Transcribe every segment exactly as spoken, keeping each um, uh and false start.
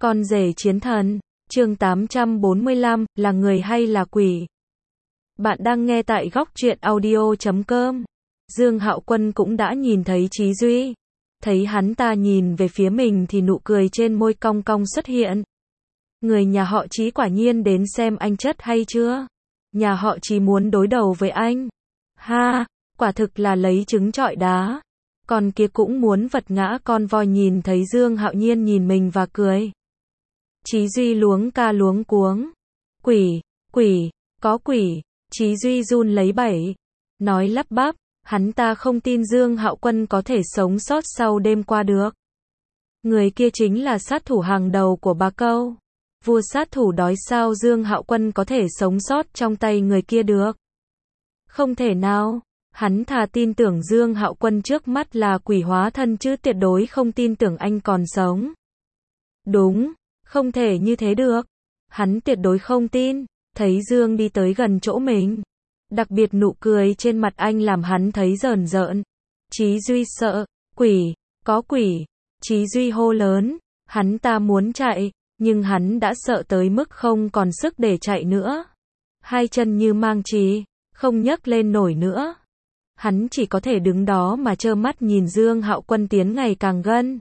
Con rể chiến thần, chương tám trăm bốn mươi lăm, là người hay là quỷ? Bạn đang nghe tại góc truyện audio chấm com. Dương Hạo Quân cũng đã nhìn thấy Chí Duy. Thấy hắn ta nhìn về phía mình thì nụ cười trên môi cong cong xuất hiện. Người nhà họ Chí quả nhiên đến xem anh chất hay chưa? Nhà họ Chí muốn đối đầu với anh. Ha, quả thực là lấy trứng trọi đá. Con kia cũng muốn vật ngã con voi. Nhìn thấy Dương Hạo Nhiên nhìn mình và cười. Chí Duy luống ca luống cuống. Quỷ, quỷ, có quỷ. Chí Duy run lấy bẩy. Nói lắp bắp, hắn ta không tin Dương Hạo Quân có thể sống sót sau đêm qua được. Người kia chính là sát thủ hàng đầu của Bá Câu. Vua sát thủ đói, sao Dương Hạo Quân có thể sống sót trong tay người kia được? Không thể nào. Hắn thà tin tưởng Dương Hạo Quân trước mắt là quỷ hóa thân chứ tuyệt đối không tin tưởng anh còn sống. Đúng, không thể như thế được. Hắn tuyệt đối không tin. Thấy Dương đi tới gần chỗ mình. Đặc biệt nụ cười trên mặt anh làm hắn thấy rờn rợn. Chí Duy sợ, quỷ, có quỷ. Chí Duy hô lớn, hắn ta muốn chạy, nhưng hắn đã sợ tới mức không còn sức để chạy nữa. Hai chân như mang chỉ, không nhấc lên nổi nữa. Hắn chỉ có thể đứng đó mà trơ mắt nhìn Dương Hạo Quân tiến ngày càng gần.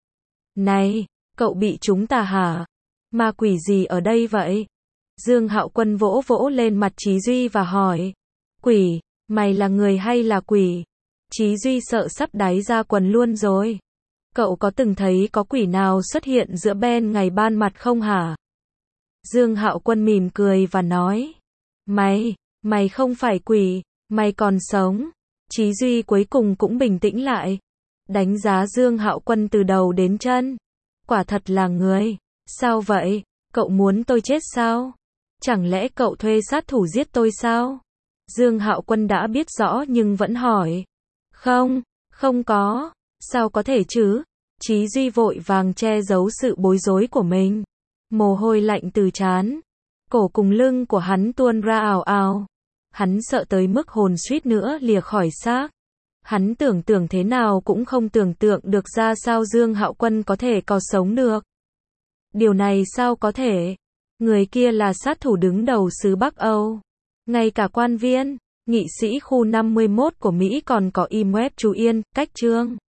Này, cậu bị chúng ta hả? Ma quỷ gì ở đây vậy? Dương Hạo Quân vỗ vỗ lên mặt Chí Duy và hỏi. Quỷ, mày là người hay là quỷ? Chí Duy sợ sắp đáy ra quần luôn rồi. Cậu có từng thấy có quỷ nào xuất hiện giữa ban ngày ban mặt không hả? Dương Hạo Quân mỉm cười và nói. Mày, mày không phải quỷ, mày còn sống. Chí Duy cuối cùng cũng bình tĩnh lại. Đánh giá Dương Hạo Quân từ đầu đến chân. Quả thật là người. Sao vậy? Cậu muốn tôi chết sao? Chẳng lẽ cậu thuê sát thủ giết tôi sao? Dương Hạo Quân đã biết rõ nhưng vẫn hỏi. Không, không có. Sao có thể chứ? Chí Duy vội vàng che giấu sự bối rối của mình. Mồ hôi lạnh từ trán, cổ cùng lưng của hắn tuôn ra ào ào. Hắn sợ tới mức hồn suýt nữa lìa khỏi xác. Hắn tưởng tượng thế nào cũng không tưởng tượng được ra sao Dương Hạo Quân có thể còn sống được. Điều này sao có thể? Người kia là sát thủ đứng đầu xứ Bắc Âu. Ngay cả quan viên, nghị sĩ khu năm mươi mốt của Mỹ còn có im web chú Yên, cách chương.